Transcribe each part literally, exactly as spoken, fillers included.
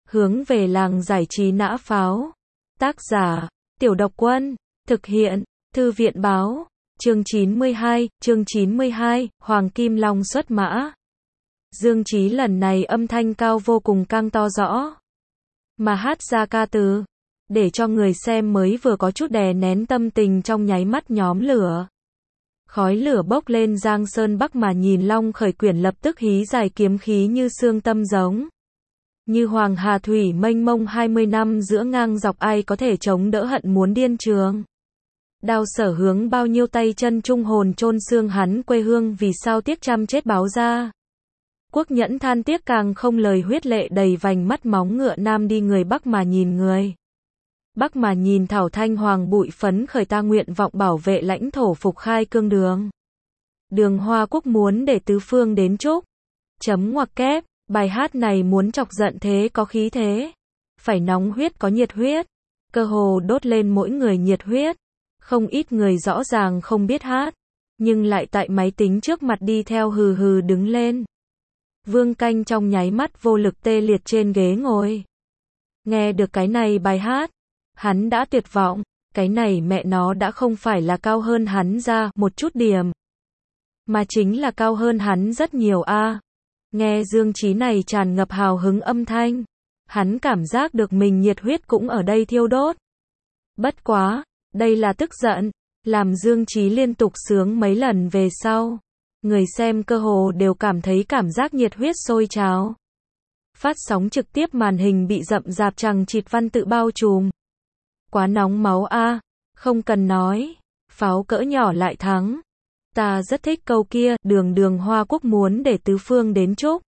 Hướng về làng giải trí nã pháo. Tác giả, Tiểu Độc Quân. Thực hiện, Thư viện báo. Chương chín mươi hai, chương chín mươi hai, Hoàng Kim Long xuất mã. Dương Chí lần này âm thanh cao vô cùng căng to rõ. Mà hát ra ca từ, để cho người xem mới vừa có chút đè nén tâm tình trong nháy mắt nhóm lửa. Khói lửa bốc lên Giang Sơn Bắc mà nhìn Long Khởi Quyển lập tức hí dài kiếm khí như xương tâm giống. Như hoàng hà thủy mênh mông hai mươi năm giữa ngang dọc ai có thể chống đỡ hận muốn điên trường. Đao Sở Hướng bao nhiêu tay chân trung hồn chôn xương hắn quê hương vì sao tiếc trăm chết báo ra. Quốc Nhẫn than tiếc càng không lời huyết lệ đầy vành mắt móng ngựa nam đi người Bắc mà nhìn người. Bắc mà nhìn Thảo Thanh Hoàng bụi phấn khởi ta nguyện vọng bảo vệ lãnh thổ phục khai cương đường. Đường Hoa Quốc muốn để tứ phương đến chúc. Chấm ngoặc kép, bài hát này muốn chọc giận thế có khí thế. Phải nóng huyết có nhiệt huyết. Cơ hồ đốt lên mỗi người nhiệt huyết. Không ít người rõ ràng không biết hát. Nhưng lại tại máy tính trước mặt đi theo hừ hừ đứng lên. Vương Canh trong nháy mắt vô lực tê liệt trên ghế ngồi. Nghe được cái này bài hát. Hắn đã tuyệt vọng, cái này mẹ nó đã không phải là cao hơn hắn ra một chút điểm. Mà chính là cao hơn hắn rất nhiều a. À. Nghe Dương Chí này tràn ngập hào hứng âm thanh. Hắn cảm giác được mình nhiệt huyết cũng ở đây thiêu đốt. Bất quá, đây là tức giận, làm Dương Chí liên tục sướng mấy lần về sau. Người xem cơ hồ đều cảm thấy cảm giác nhiệt huyết sôi trào. Phát sóng trực tiếp màn hình bị rậm rạp chằng chịt văn tự bao trùm. Quá nóng máu a, à, không cần nói, pháo cỡ nhỏ lại thắng. Ta rất thích câu kia, đường đường Hoa Quốc muốn để tứ phương đến chúc.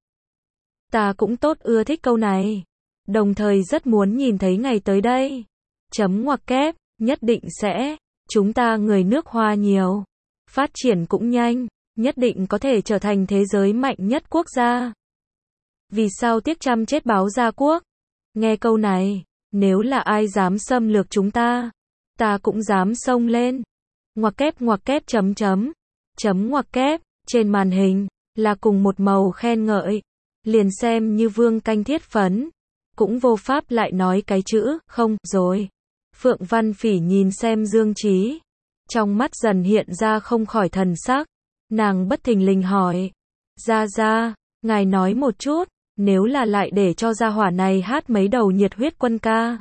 Ta cũng tốt ưa thích câu này. Đồng thời rất muốn nhìn thấy ngày tới đây. Chấm ngoặc kép, nhất định sẽ. Chúng ta người nước Hoa nhiều. Phát triển cũng nhanh, nhất định có thể trở thành thế giới mạnh nhất quốc gia. Vì sao tiếc trăm chết báo gia quốc? Nghe câu này. Nếu là ai dám xâm lược chúng ta, ta cũng dám xông lên. Ngoặc kép ngoặc kép chấm chấm, chấm ngoặc kép, trên màn hình, là cùng một màu khen ngợi. Liền xem như Vương Canh thiết phấn, cũng vô pháp lại nói cái chữ, không, rồi. Phượng Văn Phỉ nhìn xem Dương Chí, trong mắt dần hiện ra không khỏi thần sắc. Nàng bất thình lình hỏi, ra ra, ngài nói một chút. Nếu là lại để cho gia hỏa này hát mấy đầu nhiệt huyết quân ca,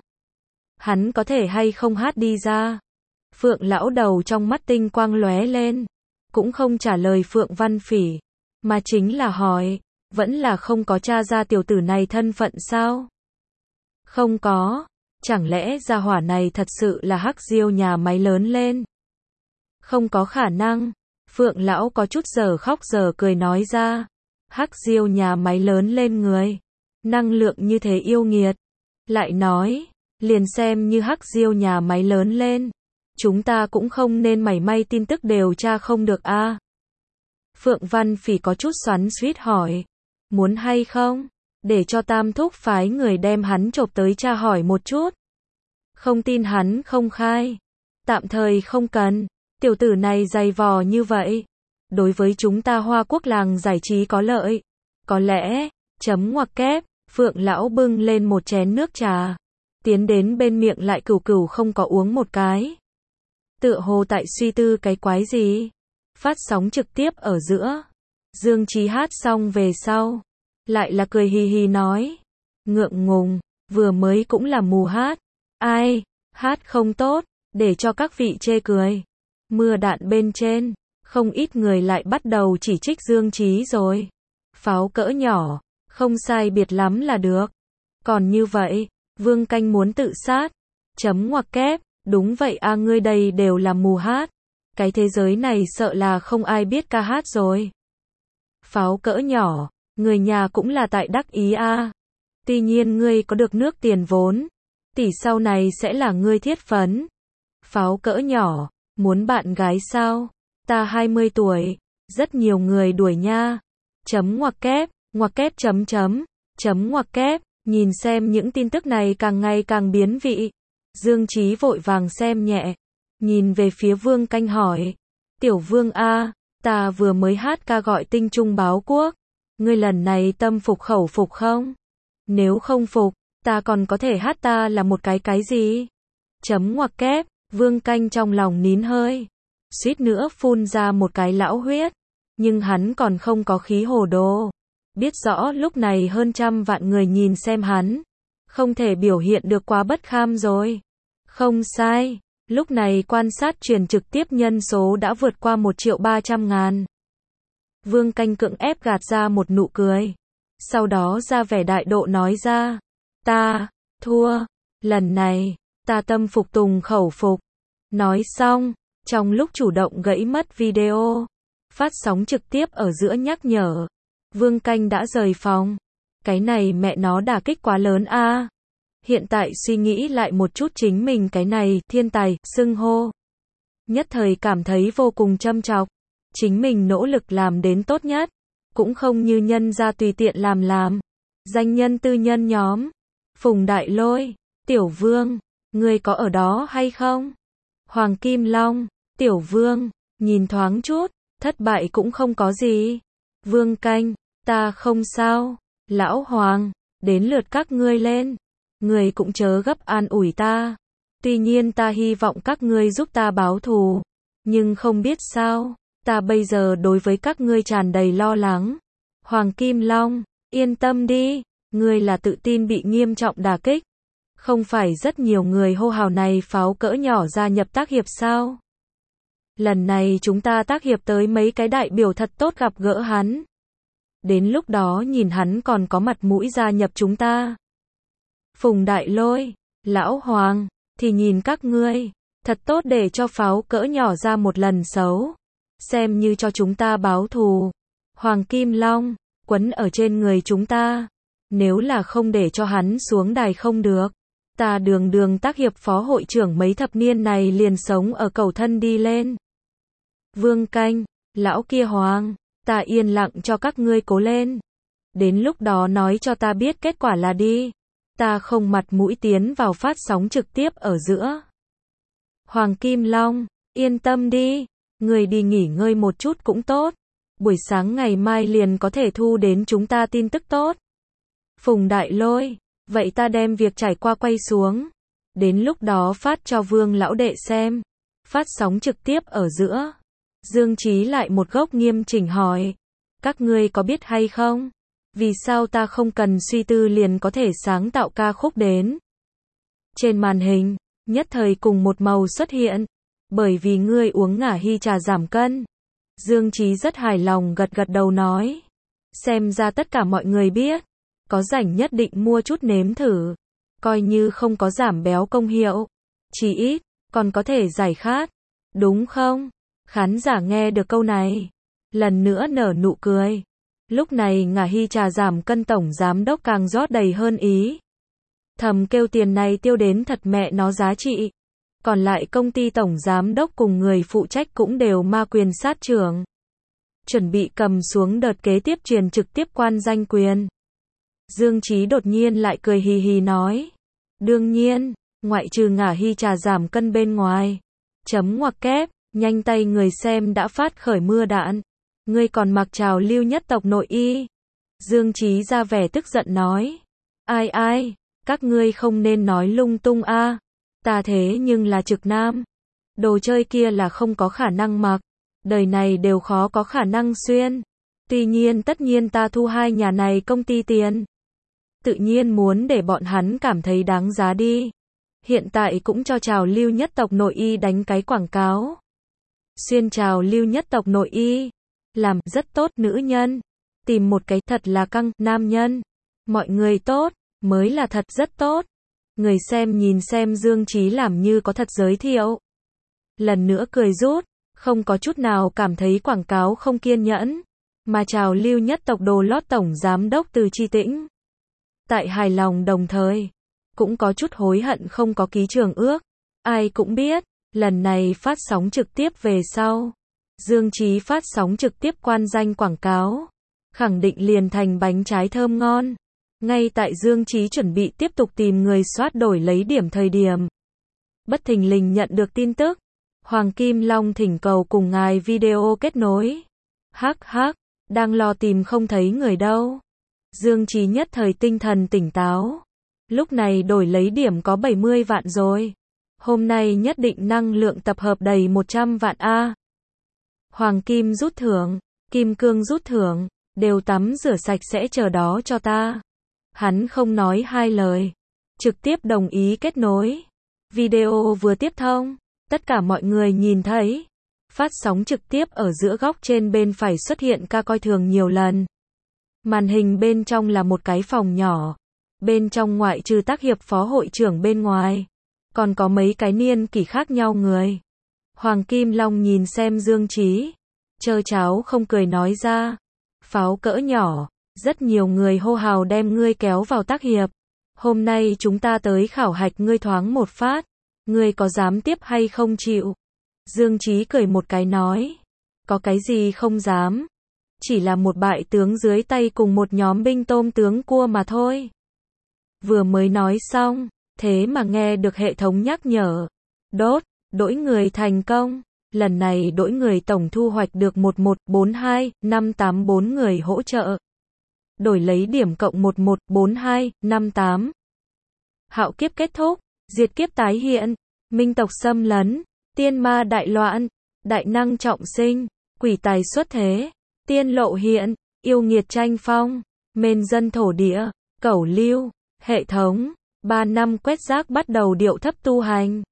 hắn có thể hay không hát đi ra? Phượng lão đầu trong mắt tinh quang lóe lên, cũng không trả lời Phượng Văn Phỉ, mà chính là hỏi, vẫn là không có tra ra tiểu tử này thân phận sao? Không có, chẳng lẽ gia hỏa này thật sự là hắc diêu nhà máy lớn lên? Không có khả năng, Phượng lão có chút giờ khóc giờ cười nói ra. Hắc diêu nhà máy lớn lên người. Năng lượng như thế yêu nghiệt. Lại nói, liền xem như hắc diêu nhà máy lớn lên. Chúng ta cũng không nên mảy may tin tức đều tra không được a. À. Phượng Văn Phỉ có chút xoắn xuýt hỏi. Muốn hay không? Để cho Tam Thúc phái người đem hắn chộp tới tra hỏi một chút. Không tin hắn không khai. Tạm thời không cần. Tiểu tử này dày vò như vậy. Đối với chúng ta Hoa Quốc làng giải trí có lợi. Có lẽ, chấm ngoặc kép, Phượng lão bưng lên một chén nước trà. Tiến đến bên miệng lại cửu cửu không có uống một cái. Tựa hồ tại suy tư cái quái gì. Phát sóng trực tiếp ở giữa. Dương Chí hát xong về sau. Lại là cười hì hì nói. Ngượng ngùng, vừa mới cũng là mù hát. Ai, hát không tốt, để cho các vị chê cười. Mưa đạn bên trên. Không ít người lại bắt đầu chỉ trích Dương Chí rồi. Pháo cỡ nhỏ, không sai biệt lắm là được. Còn như vậy, Vương Canh muốn tự sát. Chấm ngoặc kép, đúng vậy a à, ngươi đây đều là mù hát. Cái thế giới này sợ là không ai biết ca hát rồi. Pháo cỡ nhỏ, người nhà cũng là tại đắc ý a. À. Tuy nhiên ngươi có được nước tiền vốn, tỷ sau này sẽ là ngươi thiết phấn. Pháo cỡ nhỏ, muốn bạn gái sao? Ta hai mươi tuổi, rất nhiều người đuổi nha. Chấm ngoặc kép, ngoặc kép chấm chấm, chấm ngoặc kép, nhìn xem những tin tức này càng ngày càng biến vị. Dương Chí vội vàng xem nhẹ, nhìn về phía Vương Canh hỏi. Tiểu Vương a, ta vừa mới hát ca gọi tinh trung báo quốc. Ngươi lần này tâm phục khẩu phục không? Nếu không phục, Ta còn có thể hát ta là một cái cái gì? Chấm ngoặc kép, Vương Canh trong lòng nín hơi. Suýt nữa phun ra một cái lão huyết. Nhưng hắn còn không có khí hồ đồ. Biết rõ lúc này hơn trăm vạn người nhìn xem hắn. Không thể biểu hiện được quá bất kham rồi. Không sai. Lúc này quan sát truyền trực tiếp nhân số đã vượt qua một triệu ba trăm ngàn. Vương Canh cưỡng ép gạt ra một nụ cười. Sau đó ra vẻ đại độ nói ra. Ta, thua. Lần này, ta tâm phục tùng khẩu phục. Nói xong, trong lúc chủ động gãy mất video, phát sóng trực tiếp ở giữa nhắc nhở. Vương Canh đã rời phòng. Cái này mẹ nó đả kích quá lớn a. Hiện tại suy nghĩ lại một chút chính mình cái này, thiên tài, xưng hô. Nhất thời cảm thấy vô cùng châm chọc. Chính mình nỗ lực làm đến tốt nhất. Cũng không như nhân ra tùy tiện làm làm. Danh nhân tư nhân nhóm. Phùng Đại Lôi, Tiểu Vương, ngươi có ở đó hay không? Hoàng Kim Long, Tiểu Vương, nhìn thoáng chút, thất bại cũng không có gì. Vương Canh, ta không sao. Lão Hoàng, đến lượt các ngươi lên. Ngươi cũng chớ gấp an ủi ta. Tuy nhiên ta hy vọng các ngươi giúp ta báo thù. Nhưng không biết sao, ta bây giờ đối với các ngươi tràn đầy lo lắng. Hoàng Kim Long, yên tâm đi, ngươi là tự tin bị nghiêm trọng đả kích. Không phải rất nhiều người hô hào này pháo cỡ nhỏ gia nhập tác hiệp sao? Lần này chúng ta tác hiệp tới mấy cái đại biểu thật tốt gặp gỡ hắn. Đến lúc đó nhìn hắn còn có mặt mũi gia nhập chúng ta. Phùng Đại Lôi, Lão Hoàng, thì nhìn các ngươi, thật tốt để cho pháo cỡ nhỏ ra một lần xấu. Xem như cho chúng ta báo thù. Hoàng Kim Long, quấn ở trên người chúng ta. Nếu là không để cho hắn xuống đài không được. Ta đường đường tác hiệp phó hội trưởng mấy thập niên này liền sống ở cầu thân đi lên. Vương Canh, lão kia Hoàng, ta yên lặng cho các ngươi cố lên. Đến lúc đó nói cho ta biết kết quả là đi. Ta không mặt mũi tiến vào phát sóng trực tiếp ở giữa. Hoàng Kim Long, yên tâm đi. Người đi nghỉ ngơi một chút cũng tốt. Buổi sáng ngày mai liền có thể thu đến chúng ta tin tức tốt. Phùng Đại Lôi, vậy ta đem việc trải qua quay xuống. Đến lúc đó phát cho Vương lão đệ xem. Phát sóng trực tiếp ở giữa. Dương Chí lại một gốc nghiêm chỉnh hỏi. Các ngươi có biết hay không? Vì sao ta không cần suy tư liền có thể sáng tạo ca khúc đến? Trên màn hình, nhất thời cùng một màu xuất hiện. Bởi vì ngươi uống ngả hy trà giảm cân. Dương Chí rất hài lòng gật gật đầu nói. Xem ra tất cả mọi người biết. Có rảnh nhất định mua chút nếm thử. Coi như không có giảm béo công hiệu. Chỉ ít, còn có thể giải khát. Đúng không? Khán giả nghe được câu này. Lần nữa nở nụ cười. Lúc này ngả hy trà giảm cân tổng giám đốc càng rót đầy hơn ý. Thầm kêu tiền này tiêu đến thật mẹ nó giá trị. Còn lại công ty tổng giám đốc cùng người phụ trách cũng đều ma quyền sát trưởng. Chuẩn bị cầm xuống đợt kế tiếp truyền trực tiếp quan danh quyền. Dương Chí đột nhiên lại cười hì hì nói. Đương nhiên, ngoại trừ ngả hy trà giảm cân bên ngoài. Chấm ngoặc kép, nhanh tay người xem đã phát khởi mưa đạn. Ngươi còn mặc trào lưu nhất tộc nội y. Dương Chí ra vẻ tức giận nói. Ai ai, các ngươi không nên nói lung tung a. Ta thế nhưng là trực nam. Đồ chơi kia là không có khả năng mặc. Đời này đều khó có khả năng xuyên. Tuy nhiên tất nhiên ta thu hai nhà này công ty tiền. Tự nhiên muốn để bọn hắn cảm thấy đáng giá đi. Hiện tại cũng cho trào lưu nhất tộc nội y đánh cái quảng cáo. Xuyên trào lưu nhất tộc nội y. Làm rất tốt nữ nhân. Tìm một cái thật là căng nam nhân. Mọi người tốt, mới là thật rất tốt. Người xem nhìn xem Dương Chí làm như có thật giới thiệu. Lần nữa cười rút, không có chút nào cảm thấy quảng cáo không kiên nhẫn. Mà trào lưu nhất tộc đồ lót tổng giám đốc Từ Chi Tĩnh. Tại hài lòng đồng thời, cũng có chút hối hận không có ký trường ước. Ai cũng biết, lần này phát sóng trực tiếp về sau. Dương Chí phát sóng trực tiếp quan danh quảng cáo. Khẳng định liền thành bánh trái thơm ngon. Ngay tại Dương Chí chuẩn bị tiếp tục tìm người soát đổi lấy điểm thời điểm. Bất thình lình nhận được tin tức. Hoàng Kim Long thỉnh cầu cùng ngài video kết nối. Hắc hắc, đang lo tìm không thấy người đâu. Dương Chí nhất thời tinh thần tỉnh táo. Lúc này đổi lấy điểm có bảy mươi vạn rồi. Hôm nay nhất định năng lượng tập hợp đầy một trăm vạn a. Hoàng kim rút thưởng, kim cương rút thưởng, đều tắm rửa sạch sẽ chờ đó cho ta. Hắn không nói hai lời, trực tiếp đồng ý kết nối. Video vừa tiếp thông, tất cả mọi người nhìn thấy. Phát sóng trực tiếp ở giữa góc trên bên phải xuất hiện ca coi thường nhiều lần. Màn hình bên trong là một cái phòng nhỏ. Bên trong ngoại trừ Tác Hiệp phó hội trưởng bên ngoài, còn có mấy cái niên kỷ khác nhau người. Hoàng Kim Long nhìn xem Dương Chí, chơ cháo không cười nói ra. Pháo cỡ nhỏ, rất nhiều người hô hào đem ngươi kéo vào Tác Hiệp. Hôm nay chúng ta tới khảo hạch ngươi thoáng một phát. Ngươi có dám tiếp hay không chịu? Dương Chí cười một cái nói. Có cái gì không dám? Chỉ là một bại tướng dưới tay cùng một nhóm binh tôm tướng cua mà thôi. Vừa mới nói xong, thế mà nghe được hệ thống nhắc nhở. Đốt, đổi người thành công. Lần này đổi người tổng thu hoạch được một một bốn hai năm tám bốn người hỗ trợ. Đổi lấy điểm cộng một một bốn hai năm tám. Hạo kiếp kết thúc, diệt kiếp tái hiện, minh tộc xâm lấn, tiên ma đại loạn, đại năng trọng sinh, quỷ tài xuất thế, tiên lộ hiện, yêu nghiệt tranh phong, mền dân thổ địa, cẩu lưu, hệ thống, ba năm quét rác bắt đầu điệu thấp tu hành.